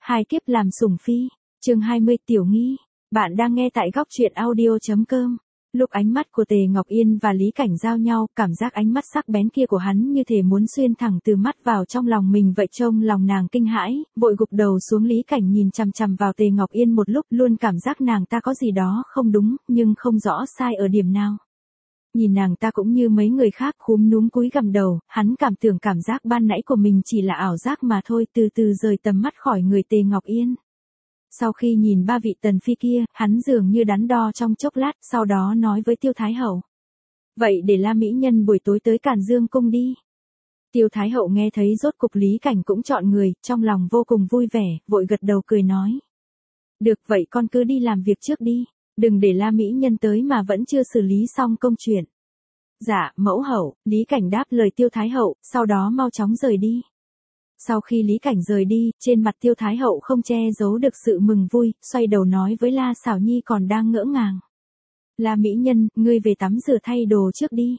Hai kiếp làm sủng phi, chương 20 Tiểu Nghi. Bạn đang nghe tại góc truyện audio.com. Lúc ánh mắt của Tề Ngọc Yên và Lý Cảnh giao nhau, cảm giác ánh mắt sắc bén kia của hắn như thể muốn xuyên thẳng từ mắt vào trong lòng mình vậy. Trông lòng nàng kinh hãi, vội gục đầu xuống. Lý Cảnh nhìn chằm chằm vào Tề Ngọc Yên một lúc, luôn cảm giác nàng ta có gì đó không đúng, nhưng không rõ sai ở điểm nào. Nhìn nàng ta cũng như mấy người khác khúm núm cúi gằm đầu, hắn cảm tưởng cảm giác ban nãy của mình chỉ là ảo giác mà thôi, từ từ rời tầm mắt khỏi người Tề Ngọc Yên. Sau khi nhìn ba vị tần phi kia, hắn dường như đắn đo trong chốc lát, sau đó nói với Tiêu Thái Hậu. Vậy để La Mỹ Nhân buổi tối tới Càn Dương Cung đi. Tiêu Thái Hậu nghe thấy rốt cục Lý Cảnh cũng chọn người, trong lòng vô cùng vui vẻ, vội gật đầu cười nói. Được vậy con cứ đi làm việc trước đi, đừng để La Mỹ Nhân tới mà vẫn chưa xử lý xong công chuyện. Dạ, mẫu hậu, Lý Cảnh đáp lời Tiêu Thái Hậu, sau đó mau chóng rời đi. Sau khi Lý Cảnh rời đi, trên mặt Tiêu Thái Hậu không che giấu được sự mừng vui, xoay đầu nói với La Xảo Nhi còn đang ngỡ ngàng. La Mỹ Nhân, ngươi về tắm rửa thay đồ trước đi.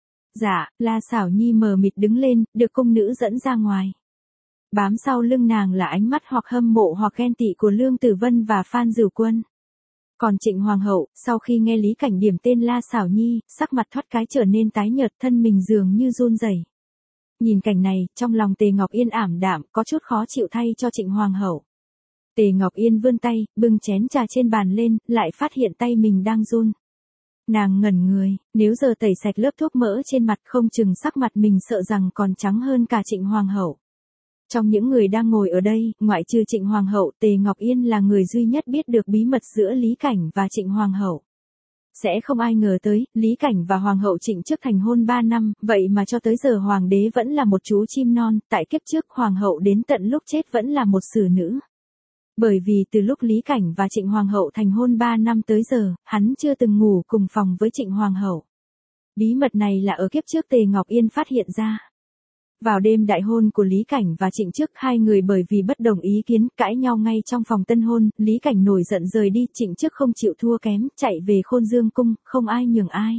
Dạ, La Xảo Nhi mờ mịt đứng lên, được cung nữ dẫn ra ngoài. Bám sau lưng nàng là ánh mắt hoặc hâm mộ hoặc ghen tị của Lương Tử Vân và Phan Dửu Quân. Còn Trịnh Hoàng hậu, sau khi nghe Lý Cảnh điểm tên La Xảo Nhi, sắc mặt thoát cái trở nên tái nhợt, thân mình dường như run rẩy. Nhìn cảnh này, trong lòng Tề Ngọc Yên ảm đạm, có chút khó chịu thay cho Trịnh Hoàng hậu. Tề Ngọc Yên vươn tay, bưng chén trà trên bàn lên, lại phát hiện tay mình đang run. Nàng ngẩn người, nếu giờ tẩy sạch lớp thuốc mỡ trên mặt không chừng sắc mặt mình sợ rằng còn trắng hơn cả Trịnh Hoàng hậu. Trong những người đang ngồi ở đây, ngoại trừ Trịnh Hoàng hậu, Tề Ngọc Yên là người duy nhất biết được bí mật giữa Lý Cảnh và Trịnh Hoàng hậu. Sẽ không ai ngờ tới, Lý Cảnh và Hoàng hậu Trịnh trước thành hôn 3 năm, vậy mà cho tới giờ Hoàng đế vẫn là một chú chim non, tại kiếp trước Hoàng hậu đến tận lúc chết vẫn là một xử nữ. Bởi vì từ lúc Lý Cảnh và Trịnh Hoàng hậu thành hôn 3 năm tới giờ, hắn chưa từng ngủ cùng phòng với Trịnh Hoàng hậu. Bí mật này là ở kiếp trước Tề Ngọc Yên phát hiện ra. Vào đêm đại hôn của Lý Cảnh và Trịnh Trước, hai người bởi vì bất đồng ý kiến, cãi nhau ngay trong phòng tân hôn, Lý Cảnh nổi giận rời đi, Trịnh Trước không chịu thua kém, chạy về Khôn Dương Cung, không ai nhường ai.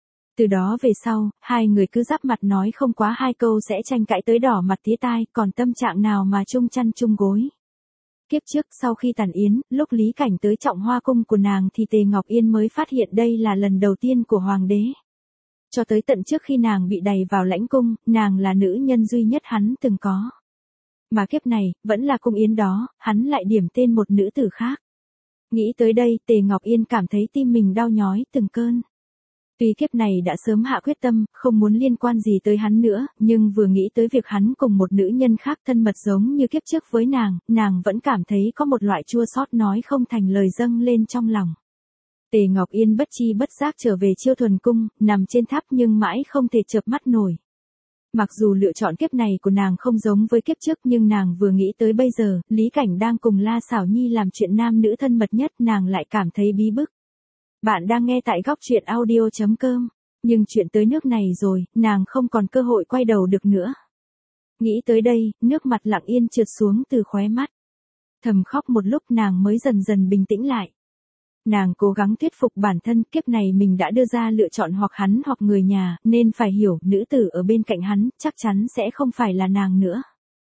Từ đó về sau, hai người cứ giáp mặt nói không quá hai câu sẽ tranh cãi tới đỏ mặt tía tai, còn tâm trạng nào mà chung chăn chung gối. Kiếp trước sau khi tàn yến, lúc Lý Cảnh tới Trọng Hoa Cung của nàng thì Tề Ngọc Yên mới phát hiện đây là lần đầu tiên của Hoàng đế. Cho tới tận trước khi nàng bị đày vào lãnh cung, nàng là nữ nhân duy nhất hắn từng có. Mà kiếp này, vẫn là cung yến đó, hắn lại điểm tên một nữ tử khác. Nghĩ tới đây, Tề Ngọc Yên cảm thấy tim mình đau nhói từng cơn. Tuy kiếp này đã sớm hạ quyết tâm, không muốn liên quan gì tới hắn nữa, nhưng vừa nghĩ tới việc hắn cùng một nữ nhân khác thân mật giống như kiếp trước với nàng vẫn cảm thấy có một loại chua xót nói không thành lời dâng lên trong lòng. Tề Ngọc Yên bất chi bất giác trở về Chiêu Thuần Cung, nằm trên tháp nhưng mãi không thể chợp mắt nổi. Mặc dù lựa chọn kiếp này của nàng không giống với kiếp trước nhưng nàng vừa nghĩ tới bây giờ, Lý Cảnh đang cùng La Xảo Nhi làm chuyện nam nữ thân mật nhất, nàng lại cảm thấy bí bức. Bạn đang nghe tại góc truyện audio.com, nhưng chuyện tới nước này rồi, nàng không còn cơ hội quay đầu được nữa. Nghĩ tới đây, nước mặt lặng yên trượt xuống từ khóe mắt. Thầm khóc một lúc nàng mới dần dần bình tĩnh lại. Nàng cố gắng thuyết phục bản thân, kiếp này mình đã đưa ra lựa chọn hoặc hắn hoặc người nhà, nên phải hiểu, nữ tử ở bên cạnh hắn, chắc chắn sẽ không phải là nàng nữa.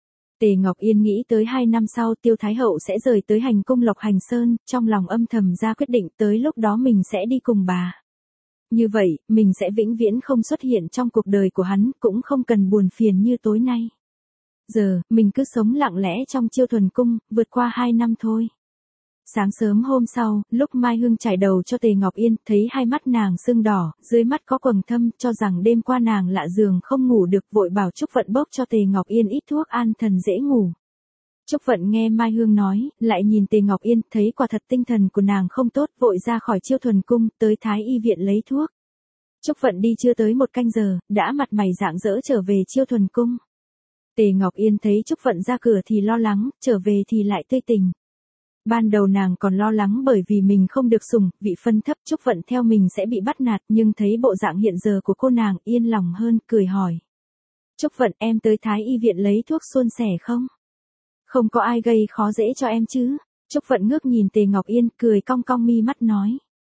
Tề Ngọc Yên nghĩ tới 2 năm sau Tiêu Thái Hậu sẽ rời tới hành cung Lộc Hành Sơn, trong lòng âm thầm ra quyết định tới lúc đó mình sẽ đi cùng bà. Như vậy, mình sẽ vĩnh viễn không xuất hiện trong cuộc đời của hắn, cũng không cần buồn phiền như tối nay. Giờ, mình cứ sống lặng lẽ trong Chiêu Thuần Cung, vượt qua 2 năm thôi. Sáng sớm hôm sau, lúc Mai Hương trải đầu cho Tề Ngọc Yên, thấy hai mắt nàng sưng đỏ, dưới mắt có quầng thâm, cho rằng đêm qua nàng lạ giường không ngủ được, vội bảo Trúc Vận bốc cho Tề Ngọc Yên ít thuốc an thần dễ ngủ. Trúc Vận nghe Mai Hương nói, lại nhìn Tề Ngọc Yên, thấy quả thật tinh thần của nàng không tốt, vội ra khỏi Chiêu Thuần Cung, tới Thái Y viện lấy thuốc. Trúc Vận đi chưa tới 1 canh giờ, đã mặt mày rạng rỡ trở về Chiêu Thuần Cung. Tề Ngọc Yên thấy Trúc Vận ra cửa thì lo lắng, trở về thì lại tươi tỉnh. Ban đầu nàng còn lo lắng bởi vì mình không được sủng, vị phân thấp, Trúc Vận theo mình sẽ bị bắt nạt, nhưng thấy bộ dạng hiện giờ của cô nàng, yên lòng hơn, cười hỏi. Trúc Vận, em tới Thái Y viện lấy thuốc suôn sẻ không? Không có ai gây khó dễ cho em chứ? Trúc Vận ngước nhìn Tề Ngọc Yên, cười cong cong mi mắt nói.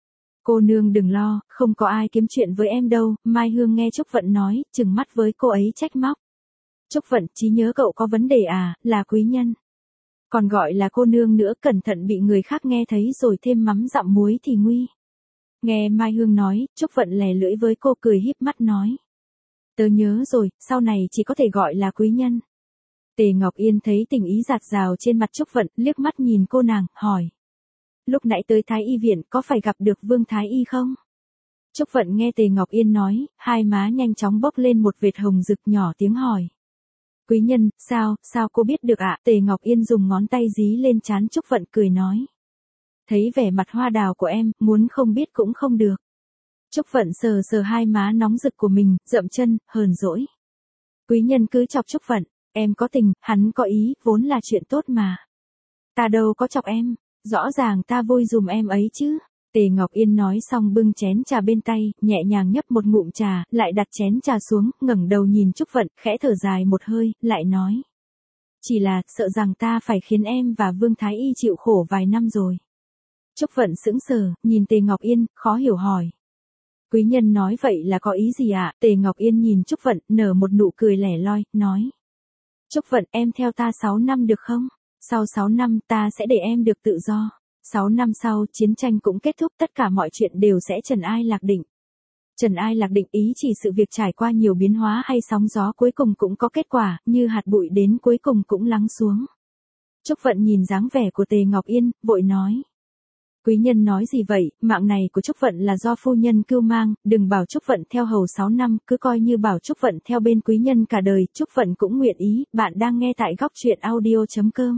Cô nương đừng lo, không có ai kiếm chuyện với em đâu. Mai Hương nghe Trúc Vận nói, trừng mắt với cô ấy trách móc. Trúc Vận, trí nhớ cậu có vấn đề à, là quý nhân. Còn gọi là cô nương nữa, cẩn thận bị người khác nghe thấy rồi thêm mắm dặm muối thì nguy. Nghe Mai Hương nói, Trúc Vận lè lưỡi với cô, cười híp mắt nói. Tớ nhớ rồi, sau này chỉ có thể gọi là quý nhân. Tề Ngọc Yên thấy tình ý dạt dào trên mặt Trúc Vận, liếc mắt nhìn cô nàng, hỏi. Lúc nãy tới Thái Y viện có phải gặp được Vương Thái Y không? Trúc Vận nghe Tề Ngọc Yên nói, hai má nhanh chóng bốc lên một vệt hồng rực, nhỏ tiếng hỏi. Quý nhân, sao cô biết được ạ? Tề Ngọc Yên dùng ngón tay dí lên trán Trúc Vận, cười nói. Thấy vẻ mặt hoa đào của em, muốn không biết cũng không được. Trúc Vận sờ sờ hai má nóng rực của mình, dậm chân, hờn dỗi. Quý nhân cứ chọc Trúc Vận, em có tình, hắn có ý, vốn là chuyện tốt mà. Ta đâu có chọc em, rõ ràng ta vui dùm em ấy chứ. Tề Ngọc Yên nói xong bưng chén trà bên tay, nhẹ nhàng nhấp một ngụm trà, lại đặt chén trà xuống, ngẩng đầu nhìn Trúc Vận, khẽ thở dài một hơi, lại nói. Chỉ là, sợ rằng ta phải khiến em và Vương Thái Y chịu khổ vài năm rồi. Trúc Vận sững sờ, nhìn Tề Ngọc Yên, khó hiểu hỏi. Quý nhân nói vậy là có ý gì ạ? Tề Ngọc Yên nhìn Trúc Vận, nở một nụ cười lẻ loi, nói. Trúc Vận, em theo ta 6 năm được không? Sau 6 năm ta sẽ để em được tự do. 6 năm sau, chiến tranh cũng kết thúc, tất cả mọi chuyện đều sẽ trần ai lạc định. Trần ai lạc định ý chỉ sự việc trải qua nhiều biến hóa hay sóng gió cuối cùng cũng có kết quả, như hạt bụi đến cuối cùng cũng lắng xuống. Trúc Vận nhìn dáng vẻ của Tề Ngọc Yên, vội nói. Quý nhân nói gì vậy, mạng này của Trúc Vận là do phu nhân cưu mang, đừng bảo Trúc Vận theo hầu 6 năm, cứ coi như bảo Trúc Vận theo bên quý nhân cả đời, Trúc Vận cũng nguyện ý. Bạn đang nghe tại góc truyện audio.com.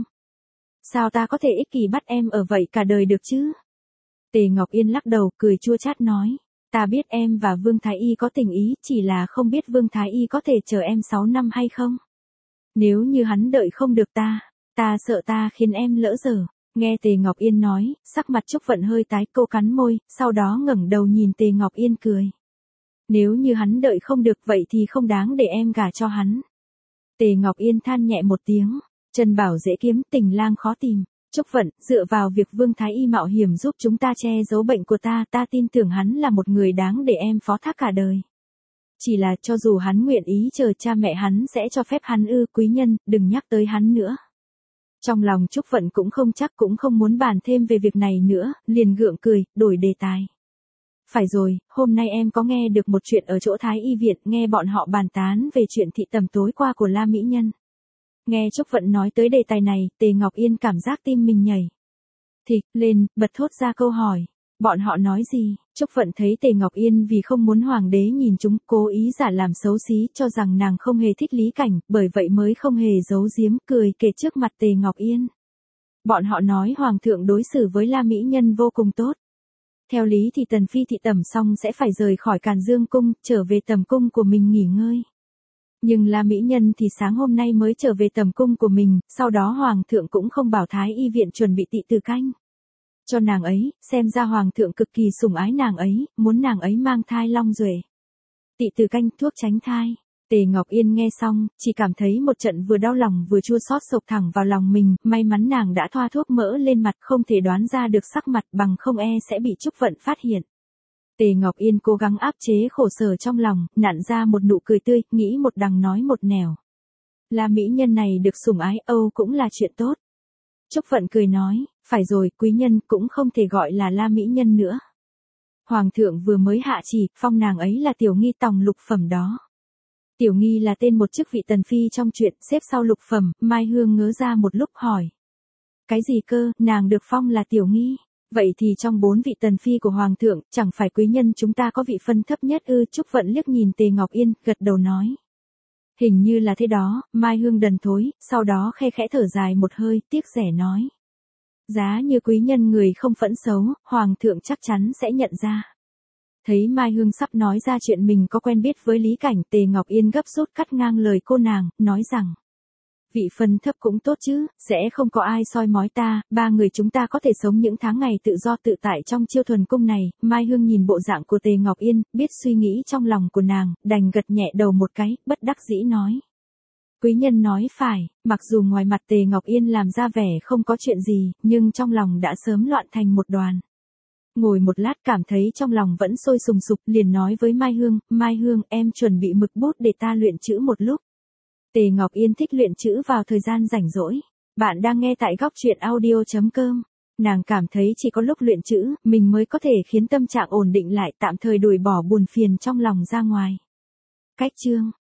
Sao ta có thể ích kỷ bắt em ở vậy cả đời được chứ? Tề Ngọc Yên lắc đầu, cười chua chát nói. Ta biết em và Vương Thái Y có tình ý, chỉ là không biết Vương Thái Y có thể chờ em 6 năm hay không? Nếu như hắn đợi không được ta sợ ta khiến em lỡ dở. Nghe Tề Ngọc Yên nói, sắc mặt Trúc Vận hơi tái, cô cắn môi, sau đó ngẩng đầu nhìn Tề Ngọc Yên cười. Nếu như hắn đợi không được vậy thì không đáng để em gả cho hắn. Tề Ngọc Yên than nhẹ một tiếng, chân bảo dễ kiếm, tình lang khó tìm. Trúc Vận, dựa vào việc Vương Thái Y mạo hiểm giúp chúng ta che giấu bệnh của ta tin tưởng hắn là một người đáng để em phó thác cả đời. Chỉ là cho dù hắn nguyện ý chờ cha mẹ hắn sẽ cho phép hắn ư? Quý nhân, đừng nhắc tới hắn nữa. Trong lòng Trúc Vận cũng không chắc, cũng không muốn bàn thêm về việc này nữa, liền gượng cười, đổi đề tài. Phải rồi, hôm nay em có nghe được một chuyện ở chỗ Thái Y viện, nghe bọn họ bàn tán về chuyện thị tầm tối qua của La Mỹ Nhân. Nghe Trúc Vận nói tới đề tài này, Tề Ngọc Yên cảm giác tim mình nhảy. Thịch lên, bật thốt ra câu hỏi. Bọn họ nói gì? Trúc Vận thấy Tề Ngọc Yên vì không muốn hoàng đế nhìn chúng, cố ý giả làm xấu xí, cho rằng nàng không hề thích Lý Cảnh, bởi vậy mới không hề giấu giếm, cười kể trước mặt Tề Ngọc Yên. Bọn họ nói hoàng thượng đối xử với La Mỹ Nhân vô cùng tốt. Theo lý thì Tần Phi thị tẩm xong sẽ phải rời khỏi Càn Dương cung, trở về tầm cung của mình nghỉ ngơi. Nhưng La Mỹ Nhân thì sáng hôm nay mới trở về tầm cung của mình, sau đó hoàng thượng cũng không bảo Thái Y viện chuẩn bị tị từ canh cho nàng ấy, xem ra hoàng thượng cực kỳ sủng ái nàng ấy, muốn nàng ấy mang thai long duệ. Tị từ canh, thuốc tránh thai. Tề Ngọc Yên nghe xong, chỉ cảm thấy một trận vừa đau lòng vừa chua xót sộc thẳng vào lòng mình, may mắn nàng đã thoa thuốc mỡ lên mặt, không thể đoán ra được sắc mặt, bằng không sẽ bị Trúc Vận phát hiện. Tề Ngọc Yên cố gắng áp chế khổ sở trong lòng, nặn ra một nụ cười tươi, nghĩ một đằng nói một nẻo. La Mỹ Nhân này được sủng ái Âu cũng là chuyện tốt. Trúc Vận cười nói, phải rồi, quý nhân cũng không thể gọi là La Mỹ Nhân nữa. Hoàng thượng vừa mới hạ chỉ, phong nàng ấy là tiểu nghi tòng lục phẩm đó. Tiểu nghi là tên một chức vị tần phi trong truyện, xếp sau lục phẩm. Mai Hương ngớ ra một lúc hỏi. Cái gì cơ, nàng được phong là tiểu nghi? Vậy thì trong 4 vị tần phi của hoàng thượng, chẳng phải quý nhân chúng ta có vị phân thấp nhất ư? Trúc Vận liếc nhìn Tề Ngọc Yên, gật đầu nói. Hình như là thế đó. Mai Hương đần thối, sau đó khe khẽ thở dài một hơi, tiếc rẻ nói. Giá như quý nhân người không phẫn xấu, hoàng thượng chắc chắn sẽ nhận ra. Thấy Mai Hương sắp nói ra chuyện mình có quen biết với Lý Cảnh, Tề Ngọc Yên gấp rút cắt ngang lời cô nàng, nói rằng. Vị phân thấp cũng tốt chứ, sẽ không có ai soi mói ta, 3 người chúng ta có thể sống những tháng ngày tự do tự tại trong Chiêu Thuần cung này. Mai Hương nhìn bộ dạng của Tề Ngọc Yên, biết suy nghĩ trong lòng của nàng, đành gật nhẹ đầu một cái, bất đắc dĩ nói. Quý nhân nói phải, mặc dù ngoài mặt Tề Ngọc Yên làm ra vẻ không có chuyện gì, nhưng trong lòng đã sớm loạn thành một đoàn. Ngồi một lát cảm thấy trong lòng vẫn sôi sùng sục, liền nói với Mai Hương, em chuẩn bị mực bút để ta luyện chữ một lúc. Tề Ngọc Yên thích luyện chữ vào thời gian rảnh rỗi. Bạn đang nghe tại góc truyện audio.com. Nàng cảm thấy chỉ có lúc luyện chữ, mình mới có thể khiến tâm trạng ổn định lại, tạm thời đuổi bỏ buồn phiền trong lòng ra ngoài. Cách chương